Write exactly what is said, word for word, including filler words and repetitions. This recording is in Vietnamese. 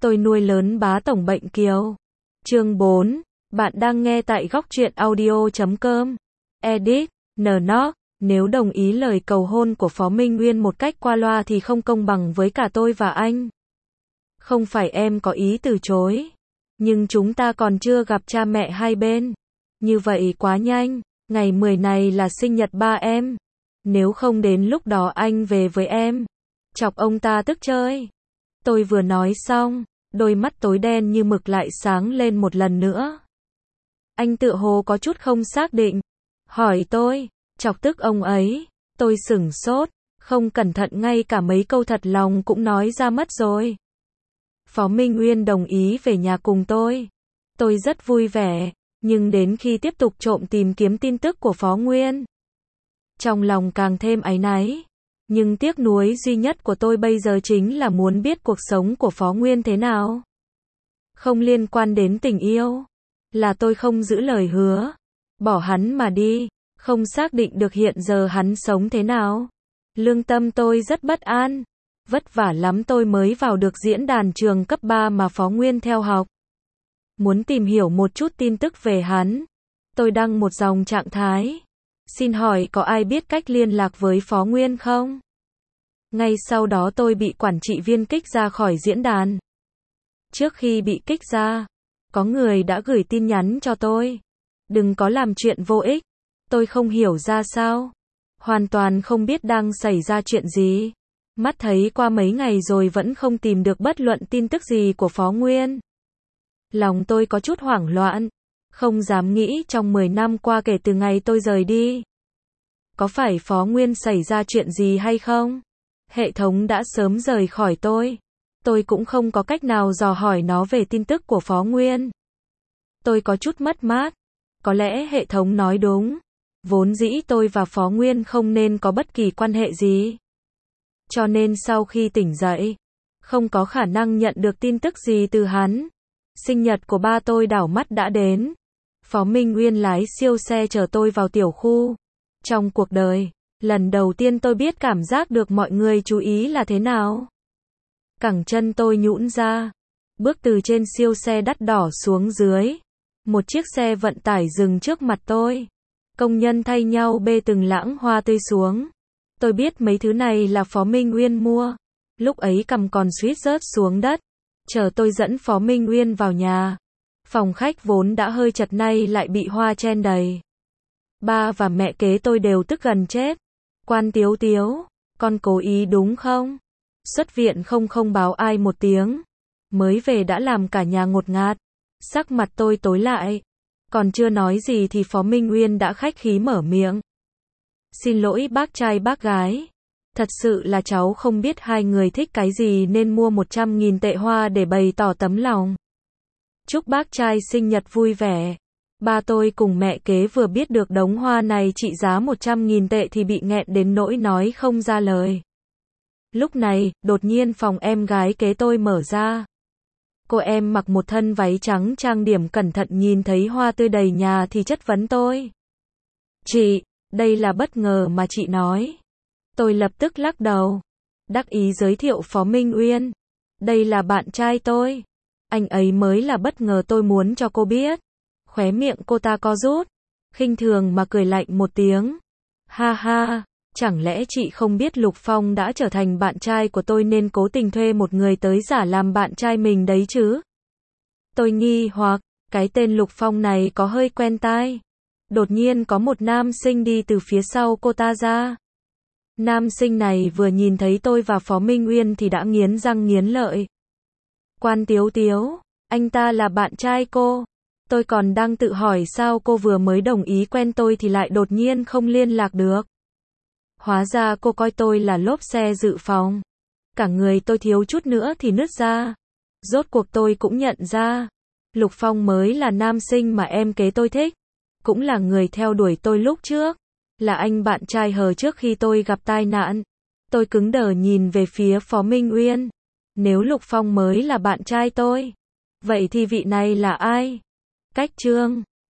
Tôi nuôi lớn bá tổng bệnh kiều. Chương bốn. Bạn đang nghe tại góc truyện audio chấm com. Edit. Nnoc. Nếu đồng ý lời cầu hôn của Phó Minh Uyên một cách qua loa thì không công bằng với cả tôi và anh. Không phải em có ý từ chối. Nhưng chúng ta còn chưa gặp cha mẹ hai bên. Như vậy quá nhanh. Ngày mười này là sinh nhật ba em. Nếu không đến lúc đó anh về với em. Chọc ông ta tức chơi. Tôi vừa nói xong, đôi mắt tối đen như mực lại sáng lên một lần nữa. Anh tựa hồ có chút không xác định. Hỏi tôi, chọc tức ông ấy. Tôi sửng sốt, không cẩn thận ngay cả mấy câu thật lòng cũng nói ra mất rồi. Phó Minh Uyên đồng ý về nhà cùng tôi. Tôi rất vui vẻ, nhưng đến khi tiếp tục trộm tìm kiếm tin tức của Phó Nguyên, trong lòng càng thêm áy náy. Nhưng tiếc nuối duy nhất của tôi bây giờ chính là muốn biết cuộc sống của Phó Nguyên thế nào. Không liên quan đến tình yêu. Là tôi không giữ lời hứa. Bỏ hắn mà đi. Không xác định được hiện giờ hắn sống thế nào. Lương tâm tôi rất bất an. Vất vả lắm tôi mới vào được diễn đàn trường cấp ba mà Phó Nguyên theo học. Muốn tìm hiểu một chút tin tức về hắn. Tôi đăng một dòng trạng thái. Xin hỏi có ai biết cách liên lạc với Phó Nguyên không? Ngay sau đó tôi bị quản trị viên kích ra khỏi diễn đàn. Trước khi bị kích ra, có người đã gửi tin nhắn cho tôi. Đừng có làm chuyện vô ích. Tôi không hiểu ra sao. Hoàn toàn không biết đang xảy ra chuyện gì. Mắt thấy qua mấy ngày rồi vẫn không tìm được bất luận tin tức gì của Phó Nguyên. Lòng tôi có chút hoảng loạn. Không dám nghĩ trong mười năm qua kể từ ngày tôi rời đi. Có phải Phó Nguyên xảy ra chuyện gì hay không? Hệ thống đã sớm rời khỏi tôi. Tôi cũng không có cách nào dò hỏi nó về tin tức của Phó Nguyên. Tôi có chút mất mát. Có lẽ hệ thống nói đúng. Vốn dĩ tôi và Phó Nguyên không nên có bất kỳ quan hệ gì. Cho nên sau khi tỉnh dậy, không có khả năng nhận được tin tức gì từ hắn. Sinh nhật của ba tôi đảo mắt đã đến. Phó Minh Uyên lái siêu xe chở tôi vào tiểu khu. Trong cuộc đời, lần đầu tiên tôi biết cảm giác được mọi người chú ý là thế nào. Cẳng chân tôi nhũn ra. Bước từ trên siêu xe đắt đỏ xuống dưới. Một chiếc xe vận tải dừng trước mặt tôi. Công nhân thay nhau bê từng lẵng hoa tươi xuống. Tôi biết mấy thứ này là Phó Minh Uyên mua. Lúc ấy cằm còn suýt rớt xuống đất. Chờ tôi dẫn Phó Minh Uyên vào nhà. Phòng khách vốn đã hơi chật nay lại bị hoa chen đầy. Ba và mẹ kế tôi đều tức gần chết. Quan Tiếu Tiếu, con cố ý đúng không? Xuất viện không không báo ai một tiếng. Mới về đã làm cả nhà ngột ngạt. Sắc mặt tôi tối lại. Còn chưa nói gì thì Phó Minh Uyên đã khách khí mở miệng. Xin lỗi bác trai bác gái. Thật sự là cháu không biết hai người thích cái gì nên mua một trăm nghìn tệ hoa để bày tỏ tấm lòng. Chúc bác trai sinh nhật vui vẻ. Ba tôi cùng mẹ kế vừa biết được đống hoa này trị giá một trăm nghìn tệ thì bị nghẹn đến nỗi nói không ra lời. Lúc này, đột nhiên phòng em gái kế tôi mở ra. Cô em mặc một thân váy trắng trang điểm cẩn thận nhìn thấy hoa tươi đầy nhà thì chất vấn tôi. Chị, đây là bất ngờ mà chị nói. Tôi lập tức lắc đầu. Đắc ý giới thiệu Phó Minh Uyên. Đây là bạn trai tôi. Anh ấy mới là bất ngờ tôi muốn cho cô biết. Khóe miệng cô ta co rút. Khinh thường mà cười lạnh một tiếng. Ha ha, chẳng lẽ chị không biết Lục Phong đã trở thành bạn trai của tôi nên cố tình thuê một người tới giả làm bạn trai mình đấy chứ? Tôi nghi hoặc, cái tên Lục Phong này có hơi quen tai. Đột nhiên có một nam sinh đi từ phía sau cô ta ra. Nam sinh này vừa nhìn thấy tôi và Phó Minh Uyên thì đã nghiến răng nghiến lợi. Quan Tiếu Tiếu, anh ta là bạn trai cô. Tôi còn đang tự hỏi sao cô vừa mới đồng ý quen tôi thì lại đột nhiên không liên lạc được. Hóa ra cô coi tôi là lốp xe dự phòng. Cả người tôi thiếu chút nữa thì nứt ra. Rốt cuộc tôi cũng nhận ra. Lục Phong mới là nam sinh mà em kế tôi thích. Cũng là người theo đuổi tôi lúc trước. Là anh bạn trai hờ trước khi tôi gặp tai nạn. Tôi cứng đờ nhìn về phía Phó Minh Uyên. Nếu Lục Phong mới là bạn trai tôi, vậy thì vị này là ai? Cách chương